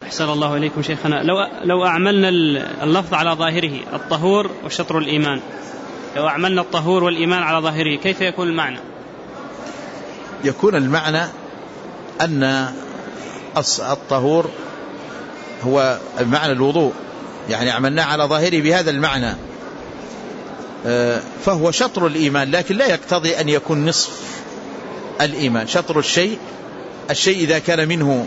أحسن الله إليكم شيخنا. لو أعملنا اللفظ على ظاهره الطهور وشطر الإيمان، لو أعملنا الطهور والإيمان على ظاهره كيف يكون المعنى؟ يكون المعنى أن الطهور هو معنى الوضوء، يعني عملناه على ظاهره بهذا المعنى، فهو شطر الإيمان، لكن لا يقتضي أن يكون نصف الإيمان. شطر الشيء إذا كان منه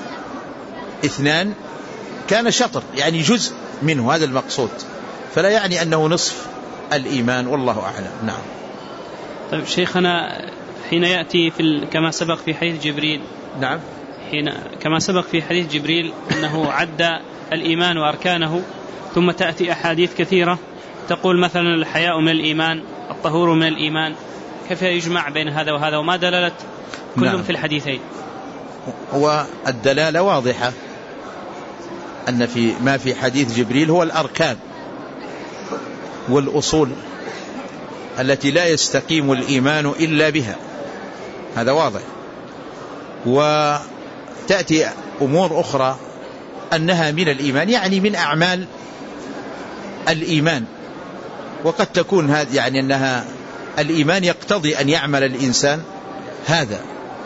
2 كان شطر، يعني جزء منه، هذا المقصود، فلا يعني أنه نصف الإيمان، والله أعلم. نعم. طيب شيخنا، حين يأتي كما سبق في حديث جبريل، نعم، كما سبق في حديث جبريل أنه عد الإيمان وأركانه، ثم تأتي أحاديث كثيرة تقول مثلا الحياء من الإيمان، الطهور من الإيمان، كيف يجمع بين هذا وهذا، وما دلالة كل نعم. في الحديثين؟ والدلالة واضحة أن ما في حديث جبريل هو الأركان والأصول التي لا يستقيم الإيمان إلا بها، هذا واضح. وتأتي أمور أخرى أنها من الإيمان، يعني من أعمال الإيمان، وقد تكون هذه يعني أنها الإيمان يقتضي أن يعمل الإنسان هذا.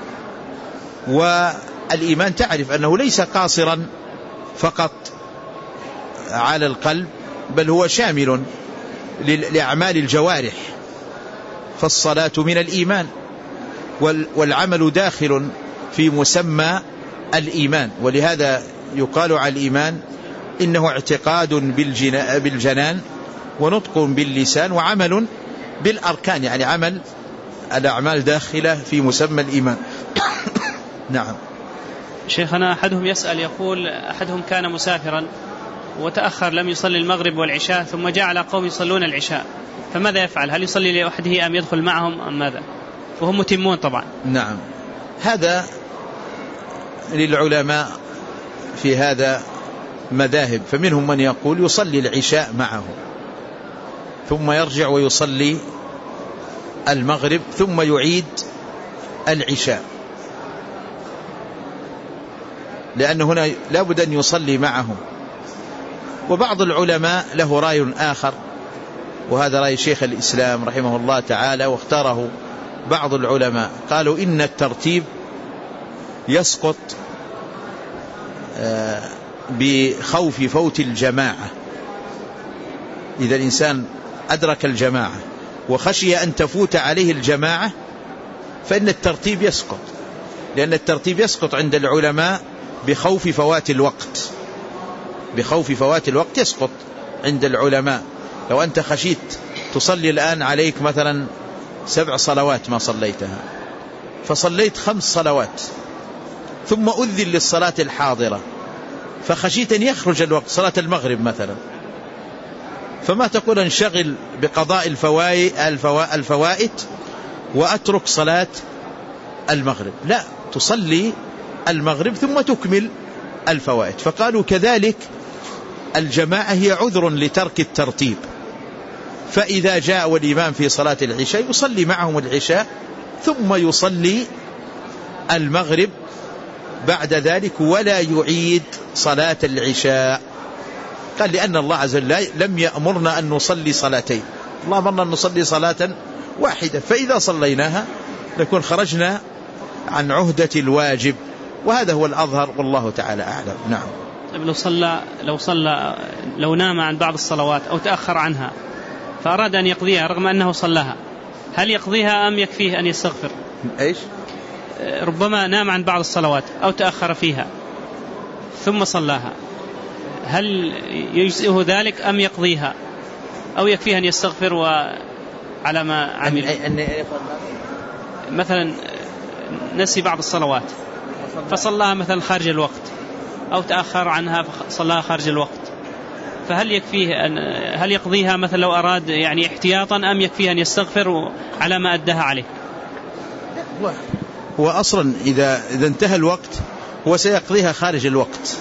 والإيمان تعرف أنه ليس قاصرا فقط على القلب، بل هو شامل لأعمال الجوارح، فالصلاة من الإيمان، والعمل داخل في مسمى الإيمان، ولهذا يقال على الإيمان إنه اعتقاد بالجنان ونطق باللسان وعمل بالأركان، يعني عمل الأعمال داخلة في مسمى الإيمان. نعم. شيخنا، أحدهم يسأل يقول أحدهم كان مسافرا وتأخر لم يصلي المغرب والعشاء، ثم جاء على قوم يصلون العشاء، فماذا يفعل؟ هل يصلي لوحده أم يدخل معهم أم ماذا؟ وهم متمون طبعا. نعم، هذا للعلماء في هذا مذاهب، فمنهم من يقول يصلي العشاء معه ثم يرجع ويصلي المغرب ثم يعيد العشاء، لأن هنا لابد أن يصلي معهم. وبعض العلماء له رأي آخر، وهذا رأي شيخ الإسلام رحمه الله تعالى، واختاره بعض العلماء، قالوا إن الترتيب يسقط بخوف فوت الجماعة. إذا الإنسان أدرك الجماعة وخشي أن تفوت عليه الجماعة فإن الترتيب يسقط، لأن الترتيب يسقط عند العلماء بخوف فوات الوقت، بخوف فوات الوقت يسقط عند العلماء. لو أنت خشيت تصلي الآن عليك مثلا 7 صلوات ما صليتها، فصليت 5 صلوات ثم أذن للصلاة الحاضرة، فخشيت أن يخرج الوقت، صلاة المغرب مثلا، فما تقول انشغل بقضاء الفوائت وأترك صلاة المغرب، لا، تصلي المغرب ثم تكمل الفوائت. فقالوا كذلك الجماعة هي عذر لترك الترتيب، فإذا جاء والإمام في صلاة العشاء يصلي معهم العشاء ثم يصلي المغرب بعد ذلك ولا يعيد صلاة العشاء. قال لأن الله عز وجل لم يأمرنا أن نصلي صلاتين، الله أمرنا أن نصلي صلاة واحدة، فإذا صليناها نكون خرجنا عن عهدة الواجب، وهذا هو الأظهر والله تعالى أعلم. نعم. لو نام عن بعض الصلوات أو تأخر عنها فأراد أن يقضيها رغم أنه صلاها، هل يقضيها أم يكفيه أن يستغفر؟ إيش؟ ربما نام عن بعض الصلوات أو تأخر فيها ثم صلاها، هل يجزئه ذلك أم يقضيها أو يكفيه أن يستغفر وعلى ما عمل؟ مثلا نسي بعض الصلوات فصلاها مثلا خارج الوقت أو تأخر عنها فصلاها خارج الوقت، فهل يكفيه هل يقضيها مثلا لو أراد يعني احتياطا أم يكفيه أن يستغفر على ما أدها عليه؟ هو أصلا إذا انتهى الوقت هو سيقضيها خارج الوقت،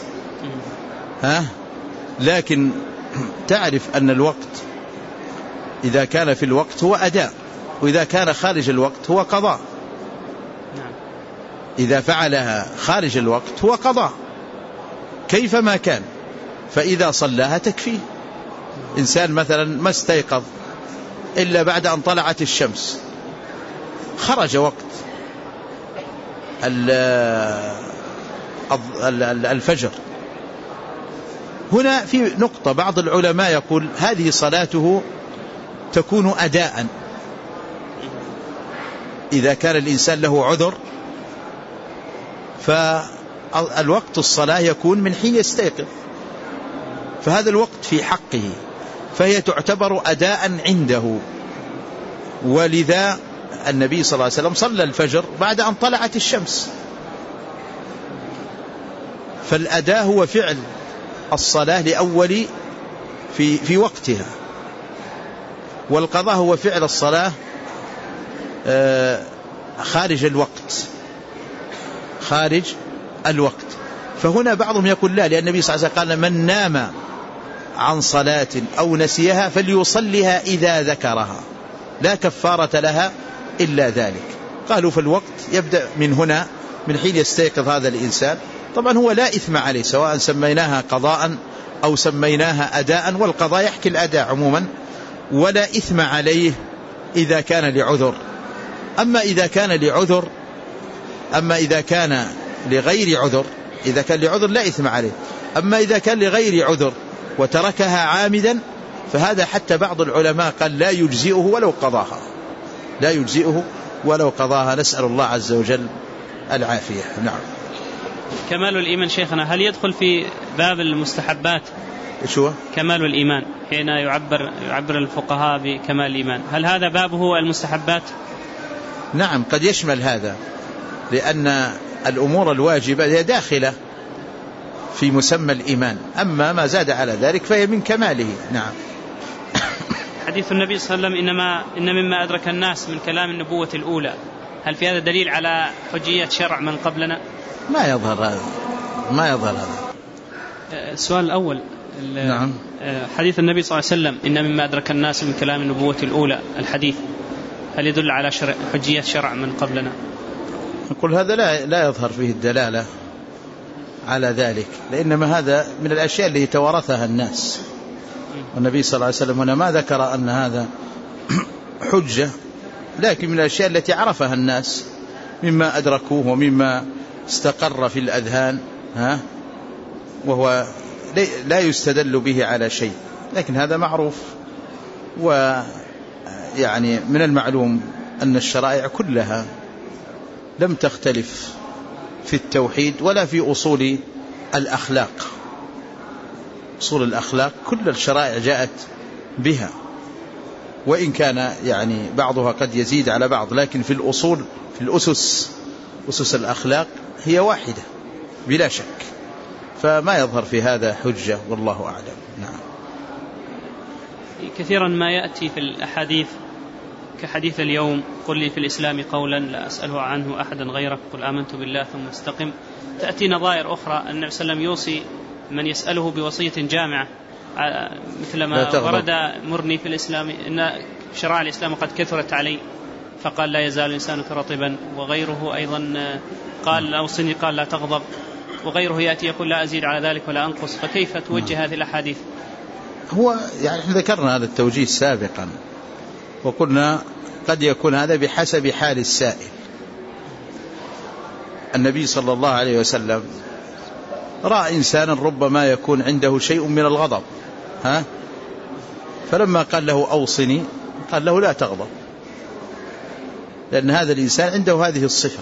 لكن تعرف أن الوقت إذا كان في الوقت هو أداء، وإذا كان خارج الوقت هو قضاء. إذا فعلها خارج الوقت هو قضاء، كيفما كان، فإذا صلاها تكفيه. إنسان مثلا ما استيقظ إلا بعد أن طلعت الشمس، خرج وقت الفجر، هنا في نقطة بعض العلماء يقول هذه صلاته تكون أداء. إذا كان الإنسان له عذر فالوقت الصلاة يكون من حين يستيقظ، فهذا الوقت في حقه، فهي تعتبر أداء عنده. ولذا النبي صلى الله عليه وسلم صلى الفجر بعد أن طلعت الشمس، فالأداء هو فعل الصلاة لأول في وقتها، والقضاء هو فعل الصلاة خارج الوقت. فهنا بعضهم يقول لا، لأن النبي صلى الله عليه وسلم قال من نام عن صلاة أو نسيها فليصلها إذا ذكرها لا كفارة لها إلا ذلك. قالوا فالوقت يبدأ من هنا، من حين يستيقظ هذا الإنسان. طبعا هو لا إثم عليه سواء سميناها قضاء أو سميناها أداء، والقضاء يحكي الأداء عموما، ولا إثم عليه إذا كان لعذر. أما إذا كان لغير عذر، إذا كان لعذر لا إثم عليه. أما إذا كان لغير عذر وتركها عامدا فهذا حتى بعض العلماء قال لا يجزئه ولو قضاها. نسأل الله عز وجل العافية. نعم. كمال الإيمان شيخنا هل يدخل في باب المستحبات؟ شو كمال الإيمان حين يعبر الفقهاء بكمال الإيمان، هل هذا بابه المستحبات؟ نعم قد يشمل هذا، لأن الأمور الواجبة هي داخلة في مسمى الإيمان، أما ما زاد على ذلك فهي من كماله. نعم. حديث النبي صلى الله عليه وسلم إن مما أدرك الناس من كلام النبوة الأولى، هل في هذا دليل على حجية شرع من قبلنا؟ ما يظهر هذا. السؤال الأول. نعم. حديث النبي صلى الله عليه وسلم إن مما أدرك الناس من كلام النبوة الأولى، الحديث هل يدل على حجية شرع من قبلنا؟ نقول هذا لا يظهر فيه الدلالة على ذلك، لأنما هذا من الأشياء التي توارثها الناس، والنبي صلى الله عليه وسلم هنا ما ذكر أن هذا حجة، لكن من الأشياء التي عرفها الناس مما أدركوه ومما استقر في الأذهان، وهو لا يستدل به على شيء، لكن هذا معروف. ويعني من المعلوم أن الشرائع كلها لم تختلف في التوحيد ولا في أصول الأخلاق. أصول الأخلاق كل الشرائع جاءت بها، وإن كان يعني بعضها قد يزيد على بعض، لكن في الأصول، في الأسس، أسس الأخلاق هي واحدة بلا شك، فما يظهر في هذا حجة، والله أعلم. نعم. كثيرا ما يأتي في الأحاديث كحديث اليوم قل لي في الإسلام قولا لا أسأله عنه أحدا غيرك قل آمنت بالله ثم استقم. تأتي نظائر أخرى النبي صلى الله عليه وسلم يوصي من يسأله بوصية جامعة، مثل ما ورد مرني في الإسلام إن شرائع الإسلام قد كثرت علي، فقال لا يزال لسانك رطبا. وغيره أيضا قال أوصني قال لا تغضب، وغيره يأتي يقول لا أزيد على ذلك ولا أنقص. فكيف توجه هذه الأحاديث؟ هو يعني احنا ذكرنا هذا التوجيه سابقا، وقلنا قد يكون هذا بحسب حال السائل. النبي صلى الله عليه وسلم رأى إنسانا ربما يكون عنده شيء من الغضب، فلما قال له أوصني قال له لا تغضب، لأن هذا الإنسان عنده هذه الصفة.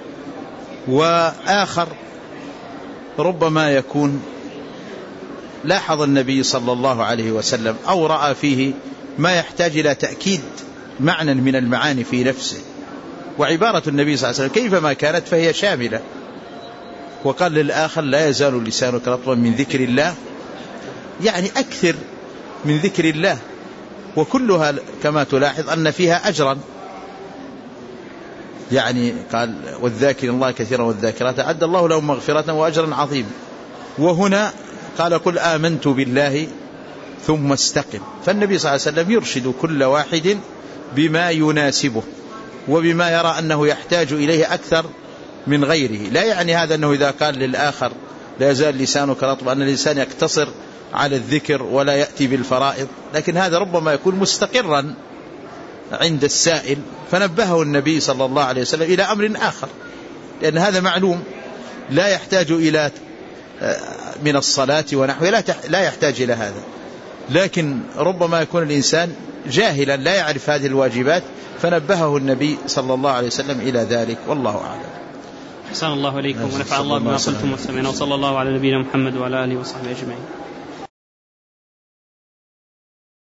وآخر ربما يكون لاحظ النبي صلى الله عليه وسلم أو رأى فيه ما يحتاج إلى تأكيد معنى من المعاني في نفسه، وعبارة النبي صلى الله عليه وسلم كيفما كانت فهي شاملة. وقال للآخر لا يزال لسانك رطبا من ذكر الله، يعني أكثر من ذكر الله، وكلها كما تلاحظ أن فيها أجرا. يعني قال والذاكرين الله كثيرا والذاكرات أعد الله لهم مغفرة وأجرا عظيما. وهنا قال قل آمنت بالله ثم استقم. فالنبي صلى الله عليه وسلم يرشد كل واحد بما يناسبه وبما يرى أنه يحتاج إليه أكثر من غيره. لا يعني هذا أنه إذا قال للآخر لا يزال لسانك رطبا، أن الإنسان يقتصر على الذكر ولا يأتي بالفرائض، لكن هذا ربما يكون مستقرا عند السائل، فنبهه النبي صلى الله عليه وسلم إلى أمر آخر، لأن هذا معلوم لا يحتاج إلى من الصلاة ونحوه، لا يحتاج إلى هذا، لكن ربما يكون الإنسان جاهلا لا يعرف هذه الواجبات، فنبهه النبي صلى الله عليه وسلم إلى ذلك، والله أعلم. أحسن الله إليكم ونفع الله بما قلتم وسمعنا، وصلى الله على نبينا محمد وعلى آله وصحبه أجمعين.